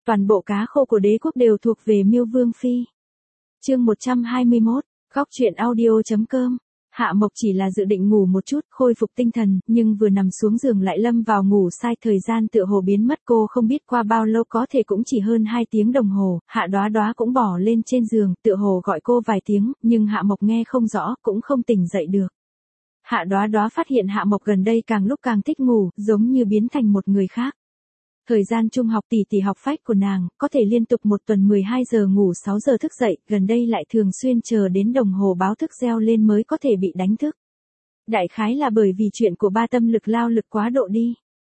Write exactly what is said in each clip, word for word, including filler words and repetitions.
toàn bộ cá khô của đế quốc đều thuộc về Miêu Vương Phi. Chương một trăm hai mươi mốt, Góc truyện audio chấm com. Hạ Mộc chỉ là dự định ngủ một chút, khôi phục tinh thần, nhưng vừa nằm xuống giường lại lâm vào ngủ sai, thời gian tựa hồ biến mất, cô không biết qua bao lâu, có thể cũng chỉ hơn hai tiếng đồng hồ. Hạ Đoá Đoá cũng bò lên trên giường, tựa hồ gọi cô vài tiếng, nhưng Hạ Mộc nghe không rõ, cũng không tỉnh dậy được. Hạ Đoá Đoá phát hiện Hạ Mộc gần đây càng lúc càng thích ngủ, giống như biến thành một người khác. Thời gian trung học tỷ tỷ học phách của nàng, có thể liên tục một tuần mười hai giờ ngủ sáu giờ thức dậy, gần đây lại thường xuyên chờ đến đồng hồ báo thức reo lên mới có thể bị đánh thức. Đại khái là bởi vì chuyện của ba tâm lực lao lực quá độ đi.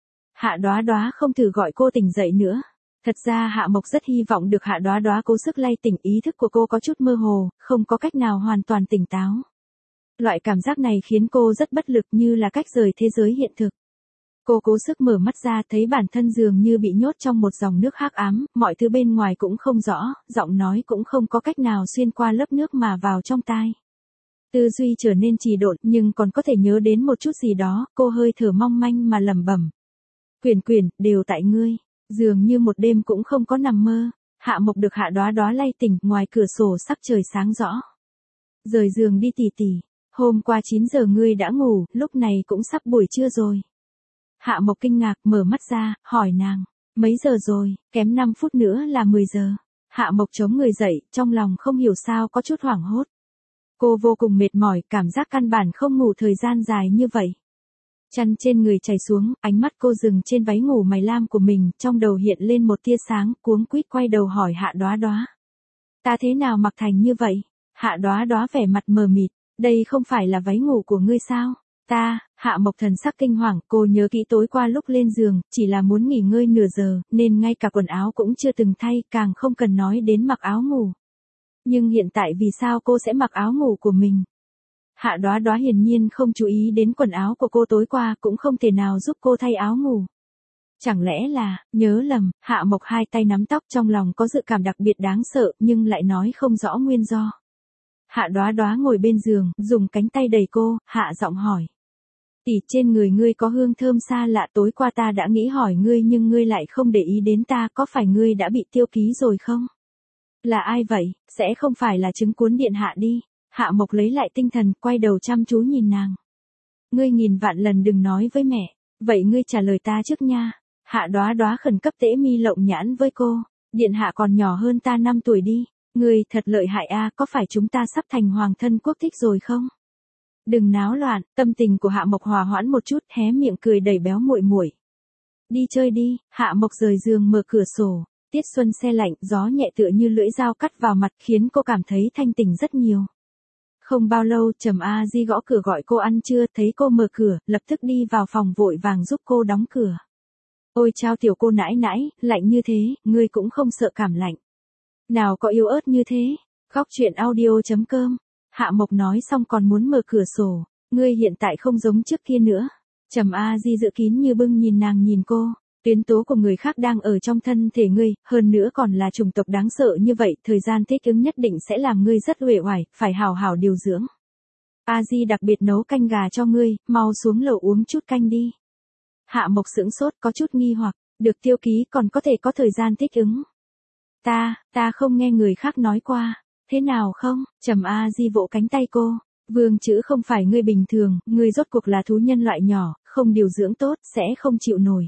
Hạ Đoá Đoá không thử gọi cô tỉnh dậy nữa. Thật ra Hạ Mộc rất hy vọng được Hạ Đoá Đoá cố sức lay tỉnh, ý thức của cô có chút mơ hồ, không có cách nào hoàn toàn tỉnh táo. Loại cảm giác này khiến cô rất bất lực, như là cách rời thế giới hiện thực. Cô cố sức mở mắt ra, thấy bản thân dường như bị nhốt trong một dòng nước hắc ám, mọi thứ bên ngoài cũng không rõ, giọng nói cũng không có cách nào xuyên qua lớp nước mà vào trong tai. Tư duy trở nên trì độn, nhưng còn có thể nhớ đến một chút gì đó, cô hơi thở mong manh mà lẩm bẩm. Quyển Quyển, đều tại ngươi. Dường như một đêm cũng không có nằm mơ. Hạ Mộc được Hạ Đoá Đoá lay tỉnh, ngoài cửa sổ sắc trời sáng rõ. Rời giường đi tỷ tỷ, hôm qua chín giờ ngươi đã ngủ, lúc này cũng sắp buổi trưa rồi. Hạ Mộc kinh ngạc mở mắt ra, hỏi nàng, mấy giờ rồi, kém năm phút nữa là mười giờ. Hạ Mộc chống người dậy, trong lòng không hiểu sao có chút hoảng hốt. Cô vô cùng mệt mỏi, cảm giác căn bản không ngủ thời gian dài như vậy. Chăn trên người chảy xuống, ánh mắt cô dừng trên váy ngủ mày lam của mình, trong đầu hiện lên một tia sáng, cuống quýt quay đầu hỏi Hạ Đoá Đoá. Ta thế nào mặc thành như vậy? Hạ Đoá Đoá vẻ mặt mờ mịt, đây không phải là váy ngủ của ngươi sao? Ta, Hạ Mộc thần sắc kinh hoàng, cô nhớ kỹ tối qua lúc lên giường, chỉ là muốn nghỉ ngơi nửa giờ, nên ngay cả quần áo cũng chưa từng thay, càng không cần nói đến mặc áo ngủ. Nhưng hiện tại vì sao cô sẽ mặc áo ngủ của mình? Hạ Đoá Đoá hiển nhiên không chú ý đến quần áo của cô tối qua, cũng không thể nào giúp cô thay áo ngủ. Chẳng lẽ là, nhớ lầm, Hạ Mộc hai tay nắm tóc, trong lòng có dự cảm đặc biệt đáng sợ, nhưng lại nói không rõ nguyên do. Hạ Đoá Đoá ngồi bên giường, dùng cánh tay đẩy cô, hạ giọng hỏi. Tỷ, trên người ngươi có hương thơm xa lạ, tối qua ta đã nghĩ hỏi ngươi nhưng ngươi lại không để ý đến ta, có phải ngươi đã bị tiêu ký rồi không? Là ai vậy, sẽ không phải là trứng cuốn điện hạ đi. Hạ Mộc lấy lại tinh thần, quay đầu chăm chú nhìn nàng. Ngươi nghìn vạn lần đừng nói với mẹ, vậy ngươi trả lời ta trước nha. Hạ Đoá Đoá khẩn cấp tễ mi lộng nhãn với cô, điện hạ còn nhỏ hơn ta năm tuổi đi. Ngươi thật lợi hại a, có phải chúng ta sắp thành hoàng thân quốc thích rồi không? Đừng náo loạn, tâm tình của Hạ Mộc hòa hoãn một chút, hé miệng cười đẩy béo muội muội. Đi chơi đi. Hạ Mộc rời giường mở cửa sổ, tiết xuân se lạnh, gió nhẹ tựa như lưỡi dao cắt vào mặt, khiến cô cảm thấy thanh tỉnh rất nhiều. Không bao lâu, Trầm A Di gõ cửa gọi cô ăn trưa, thấy cô mở cửa, lập tức đi vào phòng vội vàng giúp cô đóng cửa. Ôi chao tiểu cô nãi nãi, lạnh như thế, ngươi cũng không sợ cảm lạnh. Nào có yếu ớt như thế. Góc truyện audio chấm com. Hạ Mộc nói xong còn muốn mở cửa sổ. Ngươi hiện tại không giống trước kia nữa. Trầm A Di giữ kín như bưng nhìn nàng nhìn cô. Tuyến tố của người khác đang ở trong thân thể ngươi, hơn nữa còn là chủng tộc đáng sợ như vậy, thời gian thích ứng nhất định sẽ làm ngươi rất uể oải, phải hào hào điều dưỡng. A Di đặc biệt nấu canh gà cho ngươi, mau xuống lầu uống chút canh đi. Hạ Mộc sững sốt, có chút nghi hoặc, được tiêu ký còn có thể có thời gian thích ứng. Ta, ta không nghe người khác nói qua. Thế nào không? Trầm A Di vỗ cánh tay cô. Vương chữ không phải ngươi bình thường, ngươi rốt cuộc là thú nhân loại nhỏ, không điều dưỡng tốt, sẽ không chịu nổi.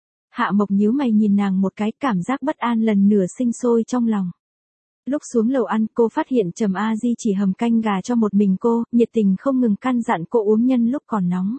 Hạ Mộc nhíu mày nhìn nàng một cái, cảm giác bất an lần nửa sinh sôi trong lòng. Lúc xuống lầu ăn, cô phát hiện Trầm A Di chỉ hầm canh gà cho một mình cô, nhiệt tình không ngừng căn dặn cô uống nhân lúc còn nóng.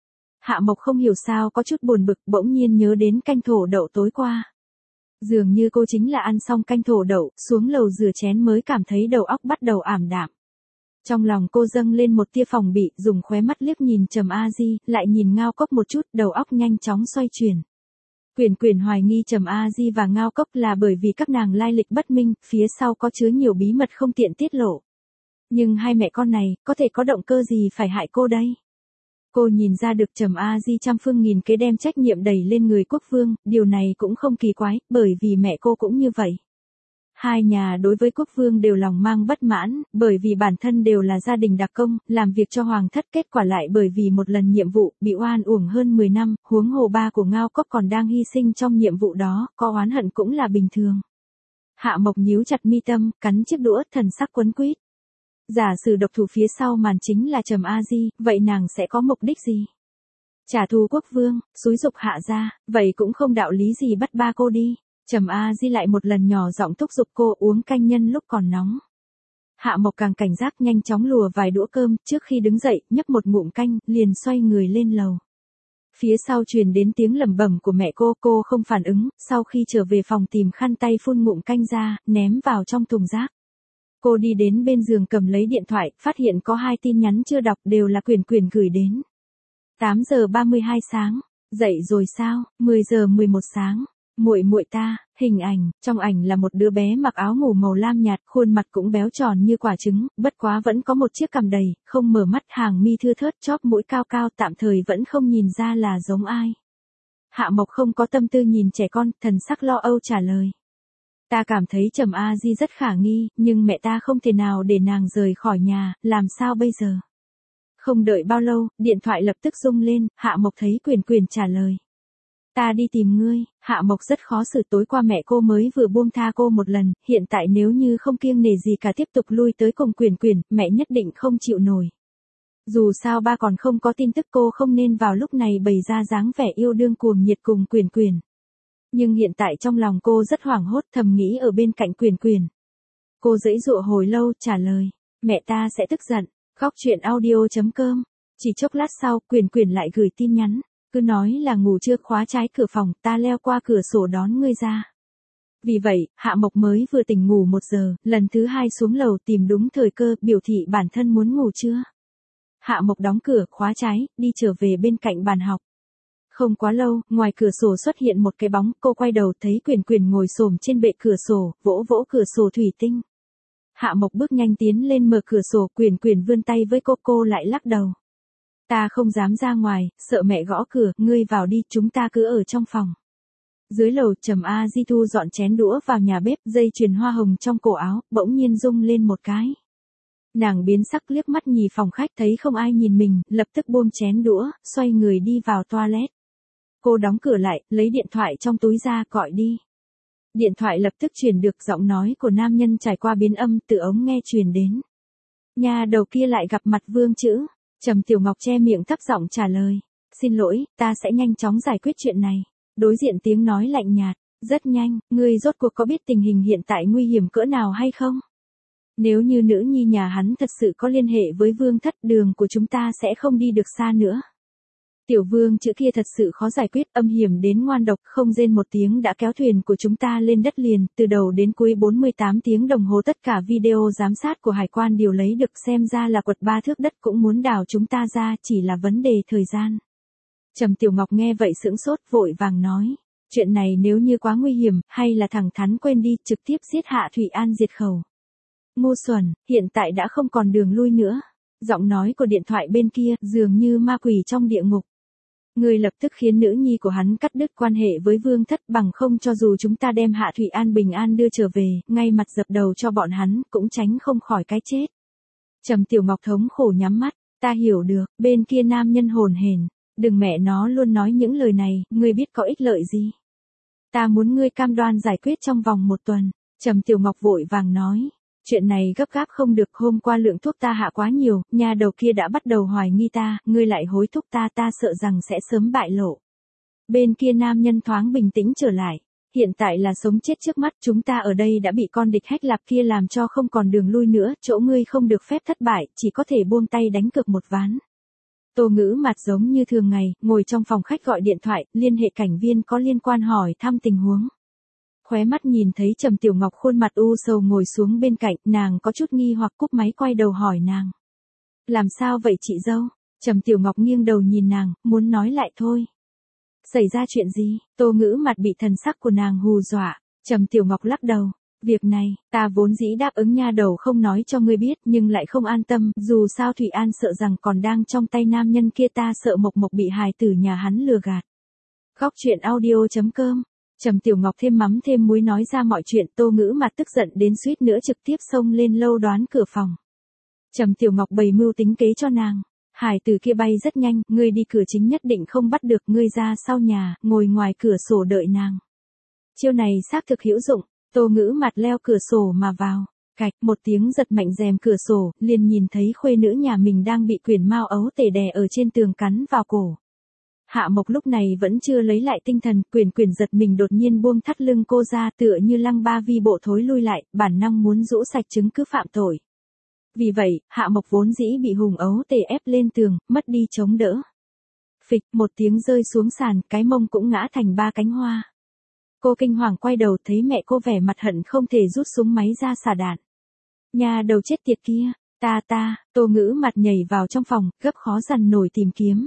Hạ Mộc không hiểu sao có chút buồn bực, bỗng nhiên nhớ đến canh thổ đậu tối qua. Dường như cô chính là ăn xong canh thổ đậu, xuống lầu rửa chén mới cảm thấy đầu óc bắt đầu ảm đạm. Trong lòng cô dâng lên một tia phòng bị, dùng khóe mắt liếc nhìn Trầm A Di, lại nhìn Ngao Cốc một chút, đầu óc nhanh chóng xoay chuyển. Quyển Quyển hoài nghi Trầm A Di và Ngao Cốc là bởi vì các nàng lai lịch bất minh, phía sau có chứa nhiều bí mật không tiện tiết lộ. Nhưng hai mẹ con này, có thể có động cơ gì phải hại cô đây? Cô nhìn ra được Trầm A Di trăm phương nghìn kế đem trách nhiệm đẩy lên người quốc vương, điều này cũng không kỳ quái, bởi vì mẹ cô cũng như vậy. Hai nhà đối với quốc vương đều lòng mang bất mãn, bởi vì bản thân đều là gia đình đặc công, làm việc cho hoàng thất, kết quả lại bởi vì một lần nhiệm vụ, bị oan uổng hơn mười năm, huống hồ ba của Ngao Cốc còn đang hy sinh trong nhiệm vụ đó, có oán hận cũng là bình thường. Hạ Mộc nhíu chặt mi tâm, cắn chiếc đũa, thần sắc quấn quýt. Giả sử độc thủ phía sau màn chính là Trầm A Di, vậy nàng sẽ có mục đích gì? Trả thù quốc vương, xúi dục Hạ gia, vậy cũng không đạo lý gì bắt ba cô đi. Trầm A Di lại một lần nhỏ giọng thúc giục cô uống canh nhân lúc còn nóng. Hạ Mộc càng cảnh giác, nhanh chóng lùa vài đũa cơm, trước khi đứng dậy, nhấp một ngụm canh, liền xoay người lên lầu. Phía sau truyền đến tiếng lẩm bẩm của mẹ cô, cô không phản ứng, sau khi trở về phòng tìm khăn tay phun ngụm canh ra, ném vào trong thùng rác. Cô đi đến bên giường cầm lấy điện thoại, phát hiện có hai tin nhắn chưa đọc, đều là Quyền Quyền gửi đến. tám giờ ba mươi hai sáng, dậy rồi sao? mười giờ mười một sáng. Muội muội ta, hình ảnh, trong ảnh là một đứa bé mặc áo ngủ màu lam nhạt, khuôn mặt cũng béo tròn như quả trứng, bất quá vẫn có một chiếc cằm đầy, không mở mắt, hàng mi thưa thớt, chóp mũi cao cao, tạm thời vẫn không nhìn ra là giống ai. Hạ Mộc không có tâm tư nhìn trẻ con, thần sắc lo âu trả lời. Ta cảm thấy Trầm A Di rất khả nghi, nhưng mẹ ta không thể nào để nàng rời khỏi nhà, làm sao bây giờ? Không đợi bao lâu, điện thoại lập tức rung lên, Hạ Mộc thấy Quyền Quyền trả lời. Ta đi tìm ngươi. Hạ Mộc rất khó xử, tối qua mẹ cô mới vừa buông tha cô một lần, hiện tại nếu như không kiêng nể gì cả tiếp tục lui tới cùng Quyền Quyền, mẹ nhất định không chịu nổi. Dù sao ba còn không có tin tức, cô không nên vào lúc này bày ra dáng vẻ yêu đương cuồng nhiệt cùng Quyền Quyền. Nhưng hiện tại trong lòng cô rất hoảng hốt, thầm nghĩ ở bên cạnh Quyền Quyền. Cô giãy giụa hồi lâu, trả lời, mẹ ta sẽ tức giận. Khóc chuyện audio chấm com. Chỉ chốc lát sau, Quyền Quyền lại gửi tin nhắn. Cứ nói là ngủ chưa, khóa trái cửa phòng, ta leo qua cửa sổ đón ngươi ra. Vì vậy, Hạ Mộc mới vừa tỉnh ngủ một giờ, lần thứ hai xuống lầu tìm đúng thời cơ, biểu thị bản thân muốn ngủ trưa. Hạ Mộc đóng cửa, khóa trái, đi trở về bên cạnh bàn học. Không quá lâu, ngoài cửa sổ xuất hiện một cái bóng, cô quay đầu thấy Quyền Quyền ngồi xổm trên bệ cửa sổ, vỗ vỗ cửa sổ thủy tinh. Hạ Mộc bước nhanh tiến lên mở cửa sổ, Quyền Quyền vươn tay với cô, cô lại lắc đầu. Ta không dám ra ngoài, sợ mẹ gõ cửa, ngươi vào đi, chúng ta cứ ở trong phòng. Dưới lầu, Trầm A Di thu dọn chén đũa vào nhà bếp, dây chuyền hoa hồng trong cổ áo, bỗng nhiên rung lên một cái. Nàng biến sắc liếc mắt nhìn phòng khách, thấy không ai nhìn mình, lập tức buông chén đũa, xoay người đi vào toilet. Cô đóng cửa lại, lấy điện thoại trong túi ra, gọi đi. Điện thoại lập tức truyền được giọng nói của nam nhân trải qua biến âm, từ ống nghe truyền đến. Nhà đầu kia lại gặp mặt Vương Chữ. Trầm Tiểu Ngọc che miệng thấp giọng trả lời. Xin lỗi, ta sẽ nhanh chóng giải quyết chuyện này. Đối diện tiếng nói lạnh nhạt. Rất nhanh, ngươi rốt cuộc có biết tình hình hiện tại nguy hiểm cỡ nào hay không? Nếu như nữ nhi nhà hắn thật sự có liên hệ với Vương Thất, đường của chúng ta sẽ không đi được xa nữa. Tiểu Vương Chữ kia thật sự khó giải quyết, âm hiểm đến ngoan độc, không rên một tiếng đã kéo thuyền của chúng ta lên đất liền, từ đầu đến cuối bốn mươi tám tiếng đồng hồ tất cả video giám sát của hải quan đều lấy được, xem ra là quật ba thước đất cũng muốn đào chúng ta ra, chỉ là vấn đề thời gian. Trầm Tiểu Ngọc nghe vậy sững sốt, vội vàng nói, chuyện này nếu như quá nguy hiểm, hay là thẳng thắn quên đi, trực tiếp giết Hạ Thủy An diệt khẩu. Ngu xuẩn, hiện tại đã không còn đường lui nữa. Giọng nói của điện thoại bên kia, dường như ma quỷ trong địa ngục. Người lập tức khiến nữ nhi của hắn cắt đứt quan hệ với Vương Thất, bằng không cho dù chúng ta đem Hạ Thủy An bình an đưa trở về, ngay mặt dập đầu cho bọn hắn, cũng tránh không khỏi cái chết. Trầm Tiểu Ngọc thống khổ nhắm mắt, ta hiểu được, bên kia nam nhân hồn hển, đừng mẹ nó luôn nói những lời này, ngươi biết có ích lợi gì. Ta muốn ngươi cam đoan giải quyết trong vòng một tuần. Trầm Tiểu Ngọc vội vàng nói. Chuyện này gấp gáp không được, hôm qua lượng thuốc ta hạ quá nhiều, nhà đầu kia đã bắt đầu hoài nghi ta, ngươi lại hối thúc ta, ta sợ rằng sẽ sớm bại lộ. Bên kia nam nhân thoáng bình tĩnh trở lại. Hiện tại là sống chết trước mắt, chúng ta ở đây đã bị con địch hách lạp kia làm cho không còn đường lui nữa, chỗ ngươi không được phép thất bại, chỉ có thể buông tay đánh cược một ván. Tô Ngữ mặt giống như thường ngày, ngồi trong phòng khách gọi điện thoại, liên hệ cảnh viên có liên quan hỏi thăm tình huống. Khóe mắt nhìn thấy Trầm Tiểu Ngọc khuôn mặt u sầu ngồi xuống bên cạnh, nàng có chút nghi hoặc cúp máy quay đầu hỏi nàng. Làm sao vậy chị dâu? Trầm Tiểu Ngọc nghiêng đầu nhìn nàng, muốn nói lại thôi. Xảy ra chuyện gì? Tô Ngữ mặt bị thần sắc của nàng hù dọa. Trầm Tiểu Ngọc lắc đầu. Việc này, ta vốn dĩ đáp ứng nha đầu không nói cho ngươi biết, nhưng lại không an tâm, dù sao Thủy An sợ rằng còn đang trong tay nam nhân kia, ta sợ Mộc Mộc bị hài tử nhà hắn lừa gạt. Khóc chuyện audio chấm com Trầm Tiểu Ngọc thêm mắm thêm muối nói ra mọi chuyện, Tô Ngữ Mặt tức giận đến suýt nữa trực tiếp xông lên lâu đoán cửa phòng. Trầm Tiểu Ngọc bày mưu tính kế cho nàng. Hải tử kia bay rất nhanh, ngươi đi cửa chính nhất định không bắt được, ngươi ra sau nhà, ngồi ngoài cửa sổ đợi nàng. Chiêu này xác thực hữu dụng, Tô Ngữ Mặt leo cửa sổ mà vào. Cạch, một tiếng giật mạnh rèm cửa sổ, liền nhìn thấy khuê nữ nhà mình đang bị quyển mao ấu tể đè ở trên tường cắn vào cổ. Hạ Mộc lúc này vẫn chưa lấy lại tinh thần, Quyển Quyển giật mình đột nhiên buông thắt lưng cô ra, tựa như Lăng Ba Vi bộ thối lui lại, bản năng muốn rũ sạch chứng cứ phạm tội. Vì vậy, Hạ Mộc vốn dĩ bị Hùng ấu tể ép lên tường, mất đi chống đỡ. Phịch, một tiếng rơi xuống sàn, cái mông cũng ngã thành ba cánh hoa. Cô kinh hoàng quay đầu thấy mẹ cô vẻ mặt hận không thể rút súng máy ra xả đạn. Nhà đầu chết tiệt kia, ta ta, Tô Ngữ Mặt nhảy vào trong phòng, gấp khó dằn nổi tìm kiếm.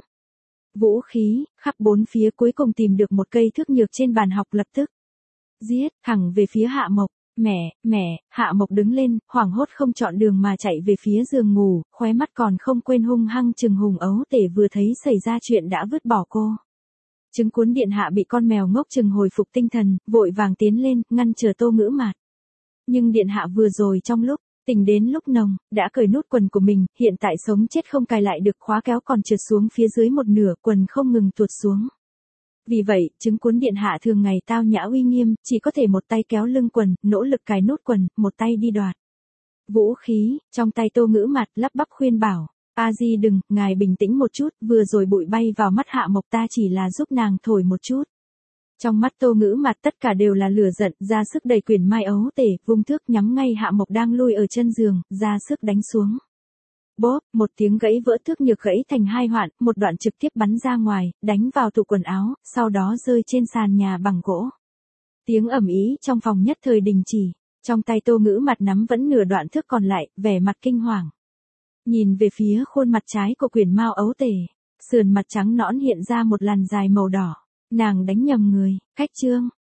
Vũ khí, khắp bốn phía cuối cùng tìm được một cây thước nhược trên bàn học lập tức. Giết, thẳng về phía Hạ Mộc. Mẹ, mẹ, Hạ Mộc đứng lên, hoảng hốt không chọn đường mà chạy về phía giường ngủ, khóe mắt còn không quên hung hăng chừng Hùng ấu tể vừa thấy xảy ra chuyện đã vứt bỏ cô. Chứng cuốn điện hạ bị con mèo ngốc chừng hồi phục tinh thần, vội vàng tiến lên, ngăn chờ Tô Ngữ Mạt. Nhưng điện hạ vừa rồi trong lúc, tỉnh đến lúc nồng, đã cởi nút quần của mình, hiện tại sống chết không cài lại được, khóa kéo còn trượt xuống phía dưới một nửa, quần không ngừng tuột xuống. Vì vậy, chứng cuốn điện hạ thường ngày tao nhã uy nghiêm, chỉ có thể một tay kéo lưng quần, nỗ lực cài nút quần, một tay đi đoạt. Vũ khí, trong tay Tô Ngữ Mạt lắp bắp khuyên bảo. A Di đừng, ngài bình tĩnh một chút, vừa rồi bụi bay vào mắt Hạ Mộc ta chỉ là giúp nàng thổi một chút. Trong mắt Tô Ngữ Mạt tất cả đều là lửa giận, ra sức đẩy quyển mai ấu tể, vung thước nhắm ngay Hạ Mộc đang lui ở chân giường, ra sức đánh xuống. Bóp, một tiếng gãy vỡ thước nhược gãy thành hai hoạn, một đoạn trực tiếp bắn ra ngoài, đánh vào tủ quần áo, sau đó rơi trên sàn nhà bằng gỗ. Tiếng ầm ĩ trong phòng nhất thời đình chỉ, trong tay Tô Ngữ Mạt nắm vẫn nửa đoạn thước còn lại, vẻ mặt kinh hoàng. Nhìn về phía khuôn mặt trái của quyển mao ấu tể, sườn mặt trắng nõn hiện ra một làn dài màu đỏ. Nàng đánh nhầm người, khách trương,